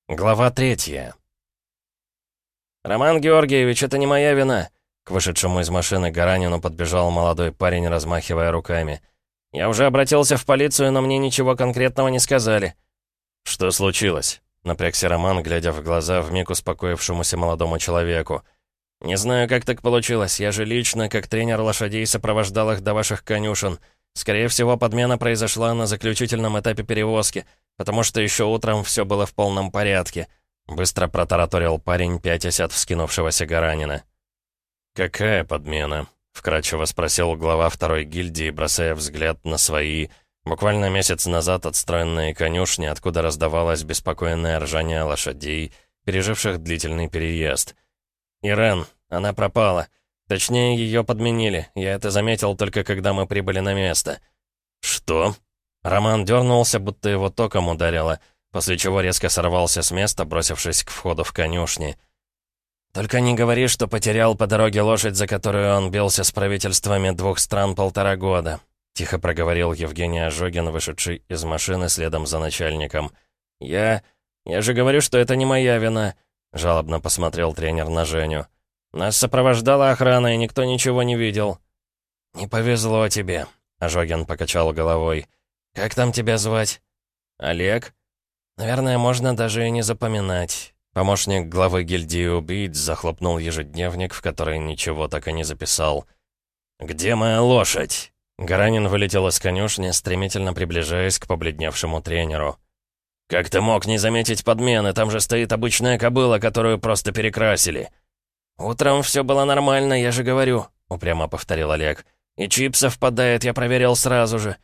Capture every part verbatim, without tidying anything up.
Глава третья. «Роман Георгиевич, это не моя вина!» К вышедшему из машины Гаранину подбежал молодой парень, размахивая руками. «Я уже обратился в полицию, но мне ничего конкретного не сказали». «Что случилось?» — напрягся Роман, глядя в глаза вмиг успокоившемуся молодому человеку. «Не знаю, как так получилось. Я же лично, как тренер лошадей, сопровождал их до ваших конюшен. Скорее всего, подмена произошла на заключительном этапе перевозки, потому что еще утром все было в полном порядке», — быстро протараторил парень, пятясь от вскинувшегося Гаранина. «Какая подмена?» — вкратчиво спросил глава второй гильдии, бросая взгляд на свои, буквально месяц назад отстроенные конюшни, откуда раздавалось беспокойное ржание лошадей, переживших длительный переезд. «Ирен, она пропала. Точнее, ее подменили. Я это заметил только когда мы прибыли на место». «Что?» Роман дернулся, будто его током ударило, после чего резко сорвался с места, бросившись к входу в конюшни. «Только не говори, что потерял по дороге лошадь, за которую он бился с правительствами двух стран полтора года», тихо проговорил Евгений Ожогин, вышедший из машины следом за начальником. «Я... я же говорю, что это не моя вина», жалобно посмотрел тренер на Женю. «Нас сопровождала охрана, и никто ничего не видел». «Не повезло тебе», Ожогин покачал головой. «Как там тебя звать?» «Олег?» «Наверное, можно даже и не запоминать». Помощник главы гильдии убийц захлопнул ежедневник, в который ничего так и не записал. «Где моя лошадь?» Гаранин вылетел из конюшни, стремительно приближаясь к побледневшему тренеру. «Как ты мог не заметить подмены? Там же стоит обычная кобыла, которую просто перекрасили». «Утром все было нормально, я же говорю», — упрямо повторил Олег. «И чип совпадает, я проверил сразу же».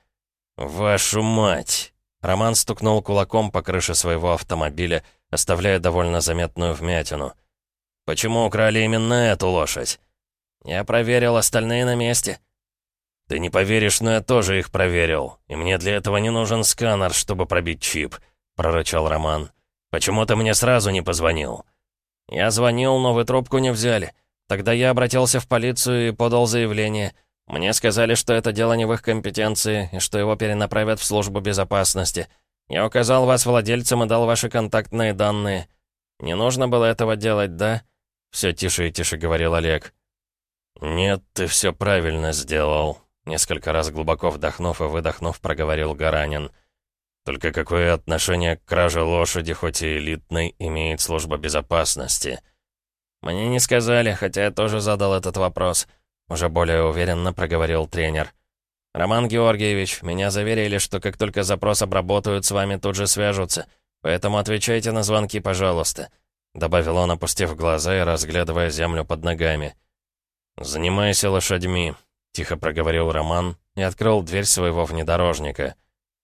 «Вашу мать!» Роман стукнул кулаком по крыше своего автомобиля, оставляя довольно заметную вмятину. «Почему украли именно эту лошадь?» «Я проверил, остальные на месте». «Ты не поверишь, но я тоже их проверил. И мне для этого не нужен сканер, чтобы пробить чип», — прорычал Роман. «Почему ты мне сразу не позвонил?» «Я звонил, но вы трубку не взяли. Тогда я обратился в полицию и подал заявление. Мне сказали, что это дело не в их компетенции, и что его перенаправят в службу безопасности. Я указал вас владельцам и дал ваши контактные данные. Не нужно было этого делать, да?» Все тише и тише говорил Олег. «Нет, ты все правильно сделал», — несколько раз глубоко вдохнув и выдохнув, проговорил Гаранин. «Только какое отношение к краже лошади, хоть и элитной, имеет служба безопасности?» «Мне не сказали, хотя я тоже задал этот вопрос», — уже более уверенно проговорил тренер. «Роман Георгиевич, меня заверили, что как только запрос обработают, с вами тут же свяжутся, поэтому отвечайте на звонки, пожалуйста», — добавил он, опустив глаза и разглядывая землю под ногами. «Занимайся лошадьми», — тихо проговорил Роман и открыл дверь своего внедорожника.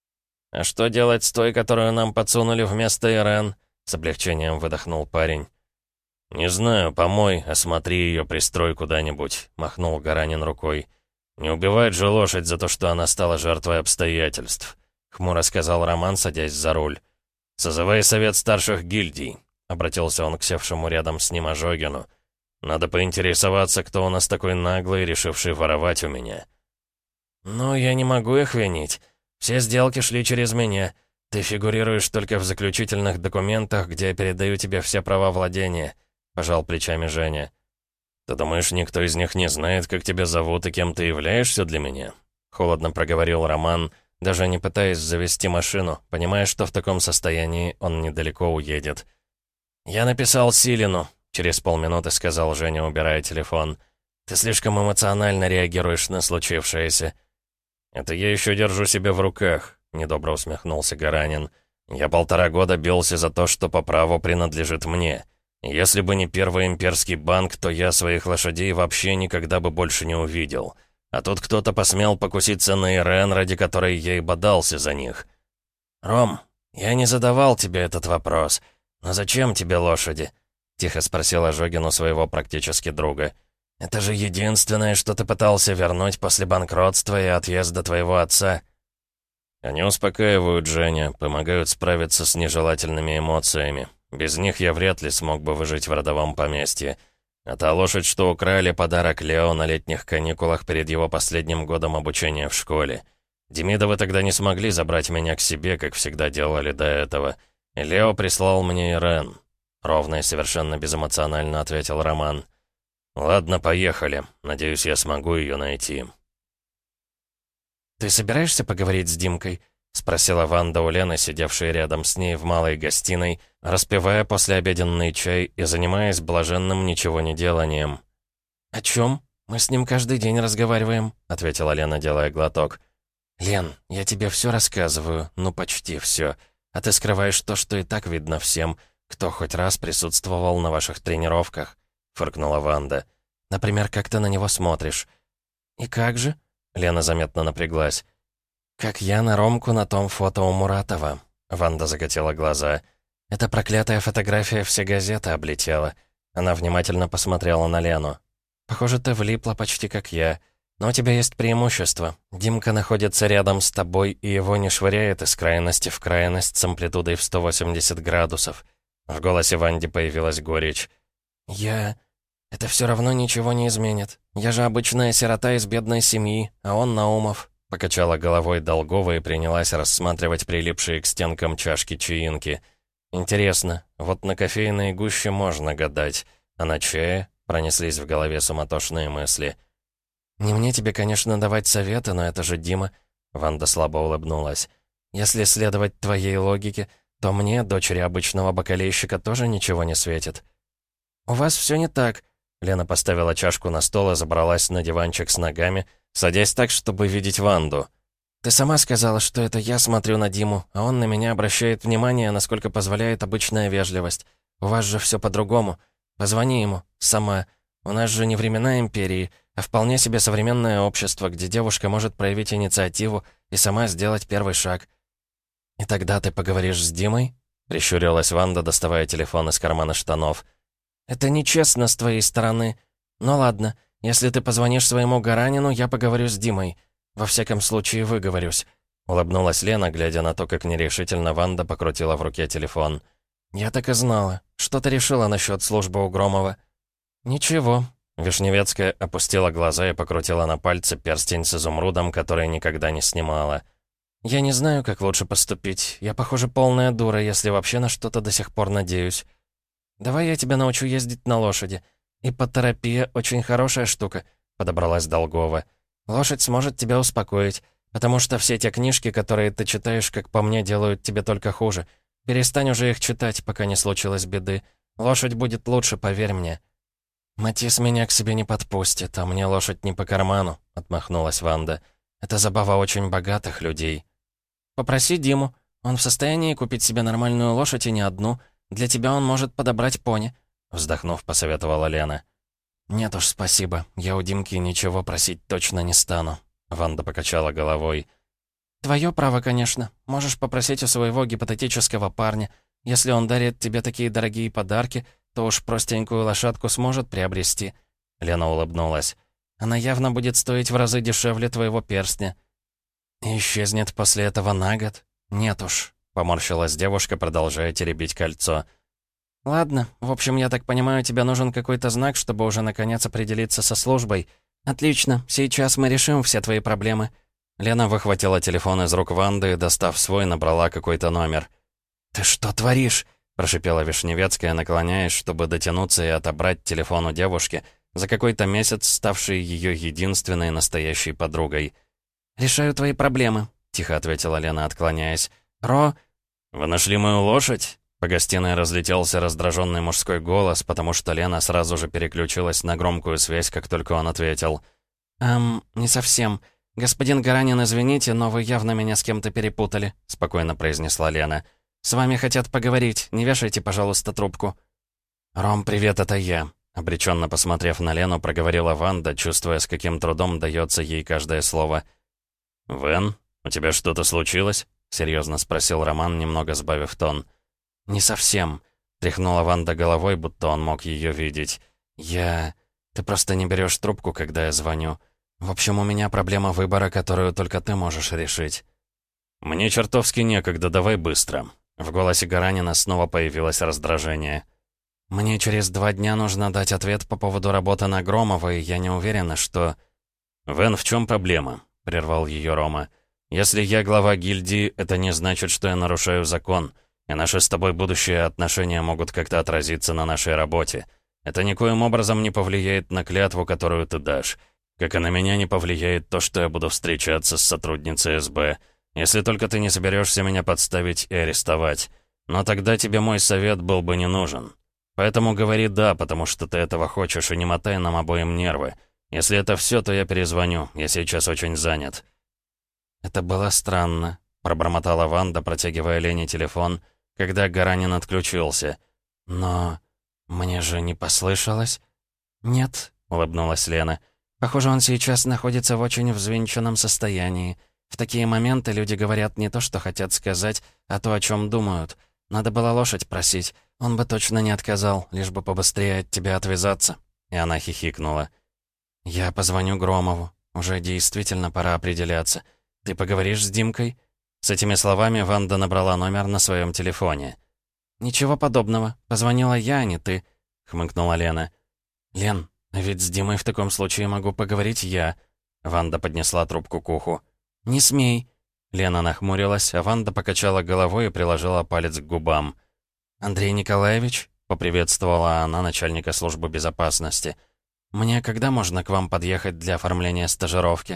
«А что делать с той, которую нам подсунули вместо Ирен?» — с облегчением выдохнул парень. «Не знаю, помой, осмотри ее, пристрой куда-нибудь», — махнул Гаранин рукой. «Не убивает же лошадь за то, что она стала жертвой обстоятельств», — хмуро сказал Роман, садясь за руль. «Созывай совет старших гильдий», — обратился он к севшему рядом с ним Ожогину. «Надо поинтересоваться, кто у нас такой наглый, решивший воровать у меня». «Ну, я не могу их винить. Все сделки шли через меня. Ты фигурируешь только в заключительных документах, где я передаю тебе все права владения», — пожал плечами Женя. «Ты думаешь, никто из них не знает, как тебя зовут и кем ты являешься для меня?» — холодно проговорил Роман, даже не пытаясь завести машину, понимая, что в таком состоянии он недалеко уедет. «Я написал Силину», — через полминуты сказал Женя, убирая телефон. «Ты слишком эмоционально реагируешь на случившееся». «Это я еще держу себя в руках», — недобро усмехнулся Гаранин. «Я полтора года бился за то, что по праву принадлежит мне. Если бы не Первый имперский банк, то я своих лошадей вообще никогда бы больше не увидел. А тут кто-то посмел покуситься на Ирен, ради которой я и бодался за них». «Ром, я не задавал тебе этот вопрос. Но зачем тебе лошади?» — тихо спросил Ожогин у своего практически друга. «Это же единственное, что ты пытался вернуть после банкротства и отъезда твоего отца». «Они успокаивают, Женя, помогают справиться с нежелательными эмоциями. Без них я вряд ли смог бы выжить в родовом поместье. А та лошадь, что украли, подарок Лео на летних каникулах перед его последним годом обучения в школе. Демидовы тогда не смогли забрать меня к себе, как всегда делали до этого. И Лео прислал мне Ирен. Ровно и совершенно безэмоционально ответил Роман. «Ладно, поехали. Надеюсь, я смогу ее найти». «Ты собираешься поговорить с Димкой?» — спросила Ванда у Лены, сидевшей рядом с ней в малой гостиной, распивая послеобеденный чай и занимаясь блаженным ничего не деланием. «О чем? Мы с ним каждый день разговариваем», — ответила Лена, делая глоток. «Лен, я тебе все рассказываю, ну почти все, а ты скрываешь то, что и так видно всем, кто хоть раз присутствовал на ваших тренировках», — фыркнула Ванда. «Например, как ты на него смотришь». «И как же?» — Лена заметно напряглась. «Как я на Ромку на том фото у Муратова», — Ванда закатила глаза. «Эта проклятая фотография все газеты облетела». Она внимательно посмотрела на Лену. «Похоже, ты влипла почти как я. Но у тебя есть преимущество. Димка находится рядом с тобой, и его не швыряет из крайности в крайность с амплитудой в сто восемьдесят градусов». В голосе Ванди появилась горечь. «Я... Это все равно ничего не изменит. Я же обычная сирота из бедной семьи, а он Наумов». Покачала головой Долгова и принялась рассматривать прилипшие к стенкам чашки чаинки. «Интересно, вот на кофейной гуще можно гадать, а на чае...» Пронеслись в голове суматошные мысли. «Не мне тебе, конечно, давать советы, но это же Дима», — Ванда слабо улыбнулась. «Если следовать твоей логике, то мне, дочери обычного бакалейщика, тоже ничего не светит». «У вас все не так», — Лена поставила чашку на стол и забралась на диванчик с ногами, садясь так, чтобы видеть Ванду. «Ты сама сказала, что это я смотрю на Диму, а он на меня обращает внимание, насколько позволяет обычная вежливость. У вас же все по-другому. Позвони ему, сама. У нас же не времена империи, а вполне себе современное общество, где девушка может проявить инициативу и сама сделать первый шаг». «И тогда ты поговоришь с Димой?» — прищурилась Ванда, доставая телефон из кармана штанов. «Это нечестно с твоей стороны. Ну ладно, если ты позвонишь своему Гаранину, я поговорю с Димой. Во всяком случае, выговорюсь», — улыбнулась Лена, глядя на то, как нерешительно Ванда покрутила в руке телефон. «Я так и знала. Что ты решила насчет службы у Громова?» «Ничего». Вишневецкая опустила глаза и покрутила на пальце перстень с изумрудом, который никогда не снимала. «Я не знаю, как лучше поступить. Я, похоже, полная дура, если вообще на что-то до сих пор надеюсь. Давай я тебя научу ездить на лошади. Иппотерапия — очень хорошая штука», — подобралась Долгова. «Лошадь сможет тебя успокоить, потому что все те книжки, которые ты читаешь, как по мне, делают тебе только хуже. Перестань уже их читать, пока не случилось беды. Лошадь будет лучше, поверь мне». «Матис меня к себе не подпустит, а мне лошадь не по карману», — отмахнулась Ванда. «Это забава очень богатых людей». «Попроси Диму. Он в состоянии купить себе нормальную лошадь и не одну. Для тебя он может подобрать пони», — вздохнув, посоветовала Лена. «Нет уж, спасибо. Я у Димки ничего просить точно не стану», — Ванда покачала головой. «Твое право, конечно. Можешь попросить у своего гипотетического парня. Если он дарит тебе такие дорогие подарки, то уж простенькую лошадку сможет приобрести». Лена улыбнулась. «Она явно будет стоить в разы дешевле твоего перстня». «И исчезнет после этого на год? Нет уж», — поморщилась девушка, продолжая теребить кольцо. «Ладно, в общем, я так понимаю, тебе нужен какой-то знак, чтобы уже наконец определиться со службой. Отлично, сейчас мы решим все твои проблемы». Лена выхватила телефон из рук Ванды и, достав свой, набрала какой-то номер. «Ты что творишь?» — прошипела Вишневецкая, наклоняясь, чтобы дотянуться и отобрать телефон у девушки, за какой-то месяц ставшей ее единственной настоящей подругой. «Решаю твои проблемы», — тихо ответила Лена, отклоняясь. «Ро...» «Вы нашли мою лошадь?» По гостиной разлетелся раздраженный мужской голос, потому что Лена сразу же переключилась на громкую связь, как только он ответил. «Эм, не совсем. Господин Гаранин, извините, но вы явно меня с кем-то перепутали», — спокойно произнесла Лена. «С вами хотят поговорить. Не вешайте, пожалуйста, трубку». «Ром, привет, это я», — обреченно посмотрев на Лену, проговорила Ванда, чувствуя, с каким трудом дается ей каждое слово. «Вен, у тебя что-то случилось?» — серьезно спросил Роман, немного сбавив тон. «Не совсем», — тряхнула Ванда головой, будто он мог ее видеть. «Я... Ты просто не берешь трубку, когда я звоню. В общем, у меня проблема выбора, которую только ты можешь решить». «Мне чертовски некогда, давай быстро». В голосе Гаранина снова появилось раздражение. «Мне через два дня нужно дать ответ по поводу работы на Громова, и я не уверена, что...» «Вен, в чем проблема?» — прервал ее Рома. «Если я глава гильдии, это не значит, что я нарушаю закон. И наши с тобой будущие отношения могут как-то отразиться на нашей работе. Это никоим образом не повлияет на клятву, которую ты дашь. Как и на меня не повлияет то, что я буду встречаться с сотрудницей эс бэ. Если только ты не соберешься меня подставить и арестовать. Но тогда тебе мой совет был бы не нужен. Поэтому говори «да», потому что ты этого хочешь, и не мотай нам обоим нервы. Если это все, то я перезвоню. Я сейчас очень занят». «Это было странно», — пробормотала Ванда, протягивая Лене телефон, когда Гаранин отключился. «Но мне же не послышалось?» «Нет», — улыбнулась Лена. «Похоже, он сейчас находится в очень взвинченном состоянии. В такие моменты люди говорят не то, что хотят сказать, а то, о чем думают. Надо было лошадь просить. Он бы точно не отказал, лишь бы побыстрее от тебя отвязаться». И она хихикнула. «Я позвоню Громову. Уже действительно пора определяться. Ты поговоришь с Димкой?» С этими словами Ванда набрала номер на своем телефоне. «Ничего подобного. Позвонила я, а не ты», — хмыкнула Лена. «Лен, а ведь с Димой в таком случае могу поговорить я». Ванда поднесла трубку к уху. «Не смей». Лена нахмурилась, а Ванда покачала головой и приложила палец к губам. «Андрей Николаевич?» — поприветствовала она начальника службы безопасности. «Мне когда можно к вам подъехать для оформления стажировки?»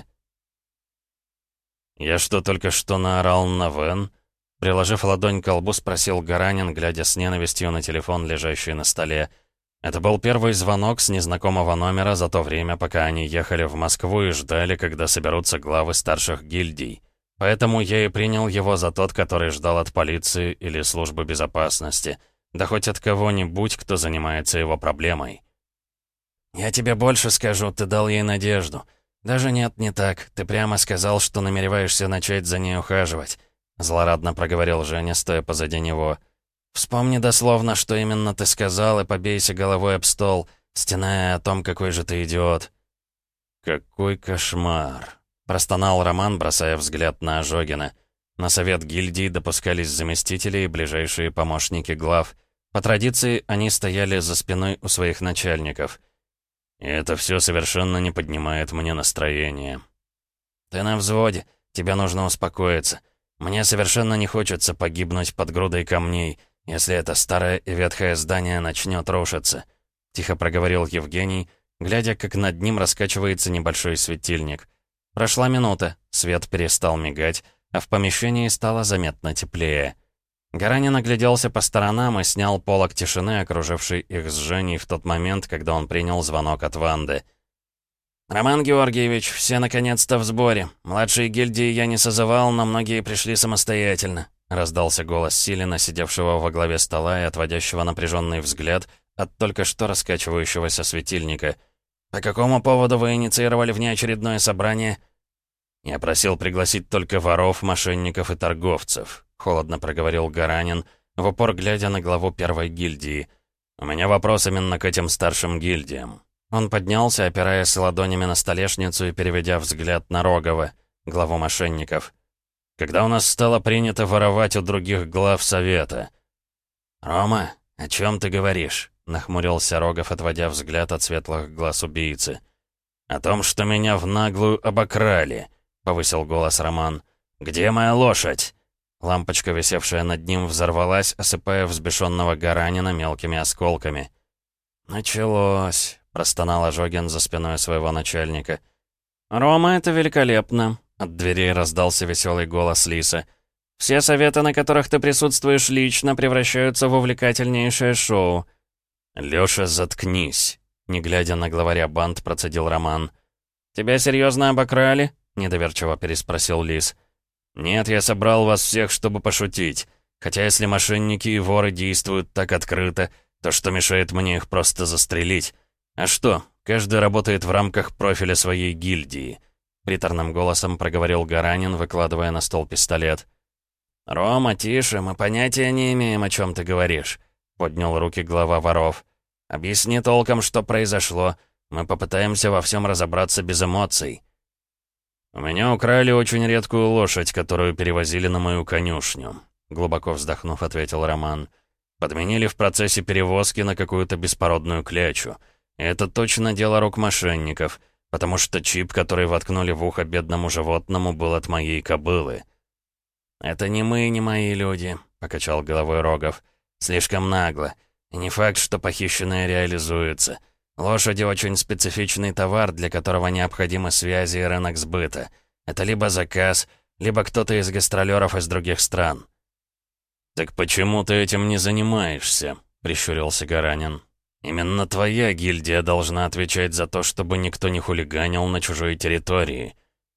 «Я что, только что наорал на Вен?» Приложив ладонь к лбу, спросил Гаранин, глядя с ненавистью на телефон, лежащий на столе. Это был первый звонок с незнакомого номера за то время, пока они ехали в Москву и ждали, когда соберутся главы старших гильдий. Поэтому я и принял его за тот, который ждал от полиции или службы безопасности. Да хоть от кого-нибудь, кто занимается его проблемой. «Я тебе больше скажу, ты дал ей надежду. Даже нет, не так. Ты прямо сказал, что намереваешься начать за ней ухаживать», — злорадно проговорил Женя, стоя позади него. «Вспомни дословно, что именно ты сказал, и побейся головой об стол, стеная о том, какой же ты идиот». «Какой кошмар!» — простонал Роман, бросая взгляд на Ожогина. На совет гильдии допускались заместители и ближайшие помощники глав. По традиции, они стояли за спиной у своих начальников. И это все совершенно не поднимает мне настроение. «Ты на взводе. Тебе нужно успокоиться. Мне совершенно не хочется погибнуть под грудой камней, если это старое и ветхое здание начнет рушиться», — тихо проговорил Евгений, глядя, как над ним раскачивается небольшой светильник. Прошла минута, свет перестал мигать, а в помещении стало заметно теплее. Гаранин огляделся по сторонам и снял полог тишины, окруживший их с Женей в тот момент, когда он принял звонок от Ванды. «Роман Георгиевич, все наконец-то в сборе. Младшие гильдии я не созывал, но многие пришли самостоятельно», — раздался голос Силина, сидевшего во главе стола и отводящего напряженный взгляд от только что раскачивающегося светильника. «По какому поводу вы инициировали внеочередное собрание?» «Я просил пригласить только воров, мошенников и торговцев», — холодно проговорил Гаранин, в упор глядя на главу первой гильдии. «У меня вопрос именно к этим старшим гильдиям». Он поднялся, опираясь ладонями на столешницу и переведя взгляд на Рогова, главу мошенников. «Когда у нас стало принято воровать у других глав совета?» «Рома, о чем ты говоришь?» — нахмурился Рогов, отводя взгляд от светлых глаз убийцы. «О том, что меня в наглую обокрали», — повысил голос Роман. «Где моя лошадь?» Лампочка, висевшая над ним, взорвалась, осыпая взбешенного Гаранина мелкими осколками. «Началось», — простонал Ожогин за спиной своего начальника. «Рома, это великолепно», — от дверей раздался веселый голос Лисы. «Все советы, на которых ты присутствуешь лично, превращаются в увлекательнейшее шоу». «Лёша, заткнись», — не глядя на главаря банд, процедил Роман. «Тебя серьезно обокрали?» — недоверчиво переспросил Лис. «Нет, я собрал вас всех, чтобы пошутить. Хотя если мошенники и воры действуют так открыто, то что мешает мне их просто застрелить? А что, каждый работает в рамках профиля своей гильдии», — приторным голосом проговорил Гаранин, выкладывая на стол пистолет. «Рома, тише, мы понятия не имеем, о чем ты говоришь», — поднял руки глава воров. «Объясни толком, что произошло. Мы попытаемся во всем разобраться без эмоций». «У меня украли очень редкую лошадь, которую перевозили на мою конюшню», — глубоко вздохнув, ответил Роман. «Подменили в процессе перевозки на какую-то беспородную клячу. И это точно дело рук мошенников, потому что чип, который воткнули в ухо бедному животному, был от моей кобылы». «Это не мы, не мои люди», — покачал головой Рогов. «Слишком нагло. И не факт, что похищенное реализуется. Лошади — очень специфичный товар, для которого необходимы связи и рынок сбыта. Это либо заказ, либо кто-то из гастролеров из других стран». «Так почему ты этим не занимаешься?» — прищурился Гаранин. «Именно твоя гильдия должна отвечать за то, чтобы никто не хулиганил на чужой территории».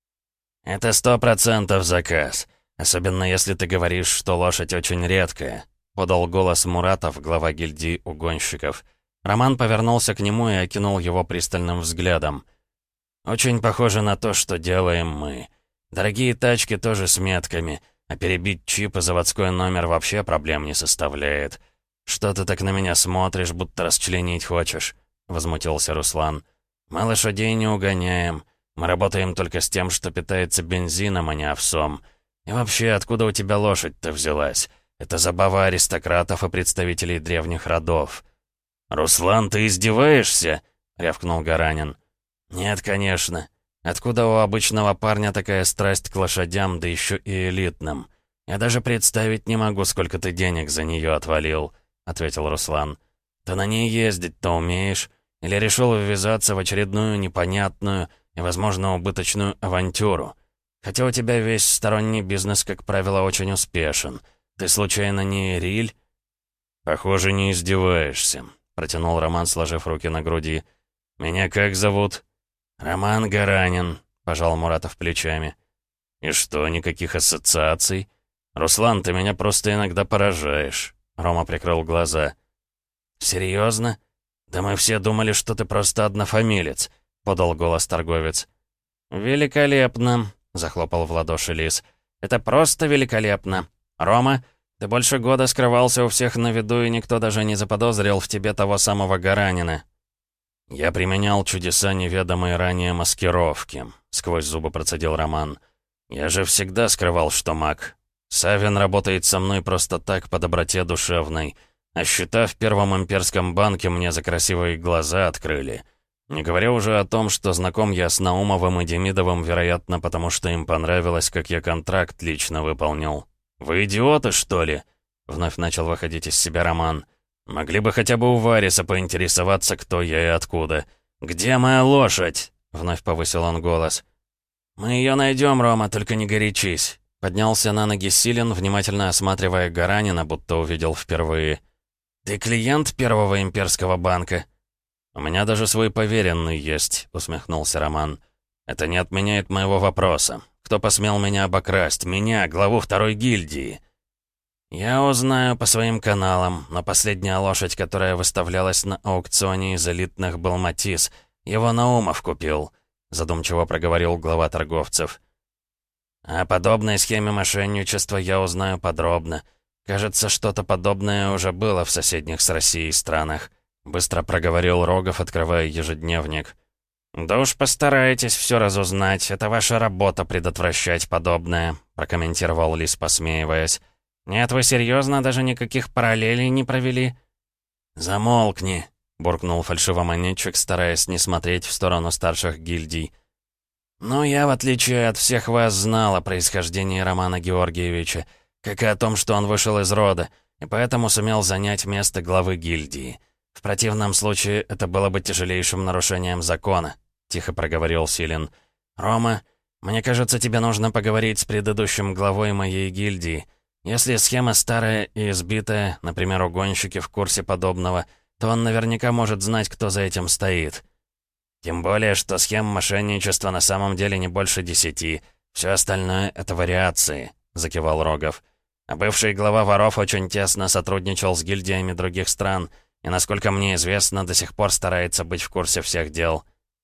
«Это сто процентов заказ. Особенно если ты говоришь, что лошадь очень редкая», — подал голос Муратов, глава гильдии угонщиков. Роман повернулся к нему и окинул его пристальным взглядом. «Очень похоже на то, что делаем мы. Дорогие тачки тоже с метками, а перебить чип и заводской номер вообще проблем не составляет. Что ты так на меня смотришь, будто расчленить хочешь?» — возмутился Руслан. «Мы лошадей не угоняем. Мы работаем только с тем, что питается бензином, а не овсом. И вообще, откуда у тебя лошадь-то взялась? Это забава аристократов и представителей древних родов». «Руслан, ты издеваешься?» — рявкнул Гаранин. «Нет, конечно. Откуда у обычного парня такая страсть к лошадям, да еще и элитным? Я даже представить не могу, сколько ты денег за нее отвалил», — ответил Руслан. «Ты на ней ездить-то умеешь? Или решил ввязаться в очередную непонятную и, возможно, убыточную авантюру? Хотя у тебя весь сторонний бизнес, как правило, очень успешен. Ты случайно не Риль?» «Похоже, не издеваешься», — протянул Роман, сложив руки на груди. «Меня как зовут?» «Роман Гаранин», — пожал Муратов плечами. «И что, никаких ассоциаций? Руслан, ты меня просто иногда поражаешь». Рома прикрыл глаза. «Серьезно? Да мы все думали, что ты просто однофамилец», — подал голос торговец. «Великолепно», — захлопал в ладоши Лис. «Это просто великолепно. Рома, ты больше года скрывался у всех на виду, и никто даже не заподозрил в тебе того самого Гаранина». «Я применял чудеса неведомой ранее маскировки», — сквозь зубы процедил Роман. «Я же всегда скрывал, что маг. Савин работает со мной просто так, по доброте душевной. А счета в Первом имперском банке мне за красивые глаза открыли. Не говоря уже о том, что знаком я с Наумовым и Демидовым, вероятно, потому что им понравилось, как я контракт лично выполнил. Вы идиоты, что ли?» — вновь начал выходить из себя Роман. «Могли бы хотя бы у Вариса поинтересоваться, кто я и откуда. Где моя лошадь?» — вновь повысил он голос. «Мы ее найдем, Рома, только не горячись». Поднялся на ноги Силен, внимательно осматривая Гаранина, будто увидел впервые. «Ты клиент Первого имперского банка?» «У меня даже свой поверенный есть», — усмехнулся Роман. «Это не отменяет моего вопроса. Кто посмел меня обокрасть? Меня, главу второй гильдии?» «Я узнаю по своим каналам, но последняя лошадь, которая выставлялась на аукционе из элитных, был Матис. Его Наумов купил», — задумчиво проговорил глава торговцев. «О подобной схеме мошенничества я узнаю подробно. Кажется, что-то подобное уже было в соседних с Россией странах», — быстро проговорил Рогов, открывая ежедневник. «Да уж постарайтесь все разузнать. Это ваша работа предотвращать подобное», — прокомментировал Лис, посмеиваясь. «Нет, вы серьезно даже никаких параллелей не провели?» «Замолкни», — буркнул фальшивомонетчик, стараясь не смотреть в сторону старших гильдий. «Ну, я, в отличие от всех вас, знал о происхождении Романа Георгиевича, как и о том, что он вышел из рода, и поэтому сумел занять место главы гильдии. В противном случае это было бы тяжелейшим нарушением закона», — тихо проговорил Силен. «Рома, мне кажется, тебе нужно поговорить с предыдущим главой моей гильдии. Если схема старая и избитая, например, угонщики в курсе подобного, то он наверняка может знать, кто за этим стоит. Тем более, что схем мошенничества на самом деле не больше десяти. Все остальное — это вариации», — закивал Рогов. «А бывший глава воров очень тесно сотрудничал с гильдиями других стран, и, насколько мне известно, до сих пор старается быть в курсе всех дел».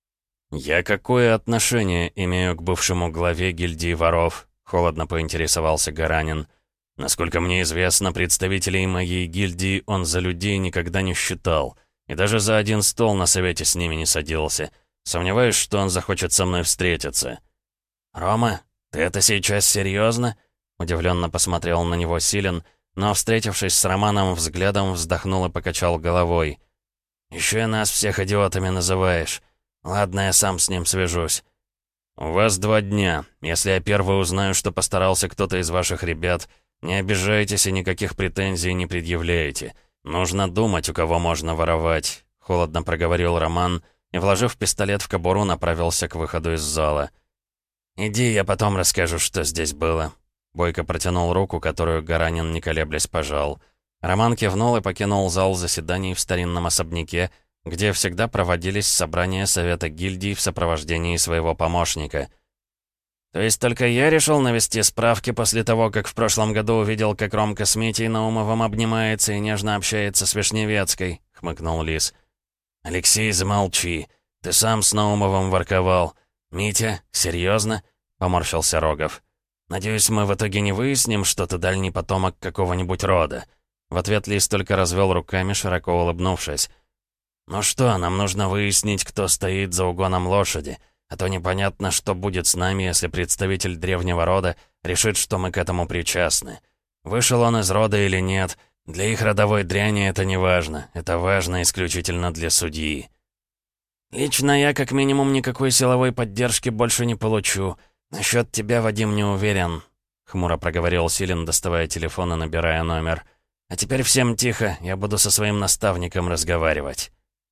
«Я какое отношение имею к бывшему главе гильдии воров?» — холодно поинтересовался Гаранин. «Насколько мне известно, представителей моей гильдии он за людей никогда не считал, и даже за один стол на совете с ними не садился. Сомневаюсь, что он захочет со мной встретиться». «Рома, ты это сейчас серьезно?» — удивленно посмотрел на него Силен, но, встретившись с Романом взглядом, вздохнул и покачал головой. «Еще и нас всех идиотами называешь. Ладно, я сам с ним свяжусь». «У вас два дня. Если я первый узнаю, что постарался кто-то из ваших ребят, Не обижайтесь и никаких претензий не предъявляйте. Нужно думать, у кого можно воровать», — холодно проговорил Роман и, вложив пистолет в кобуру, направился к выходу из зала. «Иди, я потом расскажу, что здесь было». Бойко протянул руку, которую Гаранин, не колеблясь, пожал. Роман кивнул и покинул зал заседаний в старинном особняке, где всегда проводились собрания Совета гильдий в сопровождении своего помощника. «То есть только я решил навести справки после того, как в прошлом году увидел, как Ромка с Митей Наумовым обнимается и нежно общается с Вишневецкой», — хмыкнул Лис. «Алексей, замолчи. Ты сам с Наумовым ворковал. Митя, серьезно?» — поморщился Рогов. «Надеюсь, мы в итоге не выясним, что ты дальний потомок какого-нибудь рода». В ответ Лис только развел руками, широко улыбнувшись. «Ну что, нам нужно выяснить, кто стоит за угоном лошади, а то непонятно, что будет с нами, если представитель древнего рода решит, что мы к этому причастны. Вышел он из рода или нет, для их родовой дряни это не важно, это важно исключительно для судьи». «Лично я, как минимум, никакой силовой поддержки больше не получу. Насчет тебя, Вадим, не уверен», — хмуро проговорил Силин, доставая телефон и набирая номер. «А теперь всем тихо, я буду со своим наставником разговаривать».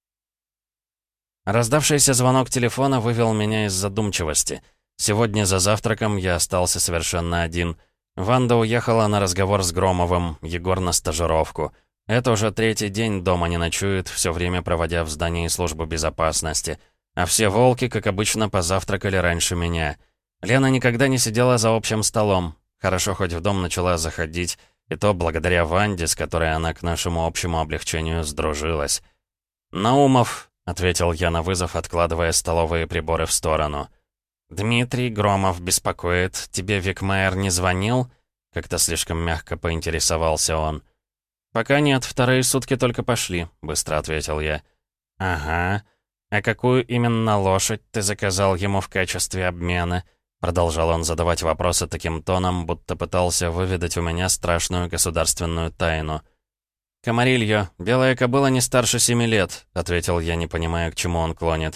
Раздавшийся звонок телефона вывел меня из задумчивости. Сегодня за завтраком я остался совершенно один. Ванда уехала на разговор с Громовым, Егор на стажировку. Это уже третий день дома не ночует, все время проводя в здании службы безопасности. А все волки, как обычно, позавтракали раньше меня. Лена никогда не сидела за общим столом. Хорошо, хоть в дом начала заходить, и то благодаря Ванде, с которой она к нашему общему облегчению сдружилась. «Наумов», — ответил я на вызов, откладывая столовые приборы в сторону. «Дмитрий Громов беспокоит. Тебе Викмайер не звонил?» Как-то слишком мягко поинтересовался он. «Пока нет, вторые сутки только пошли», — быстро ответил я. «Ага. А какую именно лошадь ты заказал ему в качестве обмена?» Продолжал он задавать вопросы таким тоном, будто пытался выведать у меня страшную государственную тайну. «Камарильо, белая кобыла не старше семи лет», — ответил я, не понимая, к чему он клонит.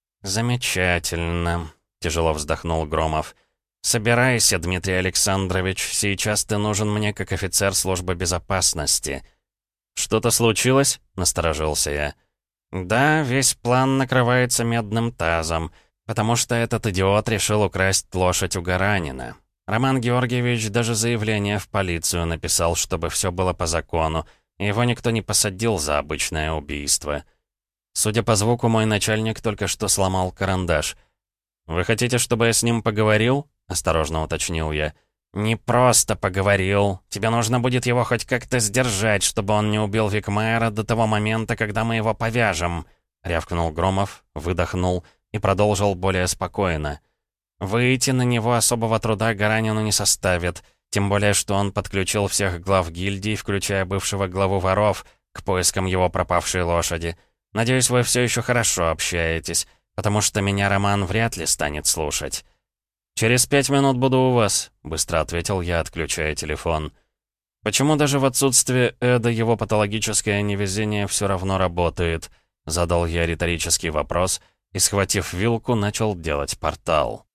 «Замечательно», — тяжело вздохнул Громов. «Собирайся, Дмитрий Александрович, сейчас ты нужен мне как офицер службы безопасности». «Что-то случилось?» — насторожился я. «Да, весь план накрывается медным тазом, потому что этот идиот решил украсть лошадь у Гаранина. Роман Георгиевич даже заявление в полицию написал, чтобы все было по закону, и его никто не посадил за обычное убийство. Судя по звуку, мой начальник только что сломал карандаш. «Вы хотите, чтобы я с ним поговорил?» — осторожно уточнил я. «Не просто поговорил. Тебе нужно будет его хоть как-то сдержать, чтобы он не убил Викмайера до того момента, когда мы его повяжем», — рявкнул Громов, выдохнул и продолжил более спокойно. «Выйти на него особого труда Гаранину не составит, тем более, что он подключил всех глав гильдий, включая бывшего главу воров, к поискам его пропавшей лошади. Надеюсь, вы все еще хорошо общаетесь, потому что меня Роман вряд ли станет слушать». «Через пять минут буду у вас», — быстро ответил я, отключая телефон. «Почему даже в отсутствие Эда его патологическое невезение все равно работает?» — задал я риторический вопрос и, схватив вилку, начал делать портал.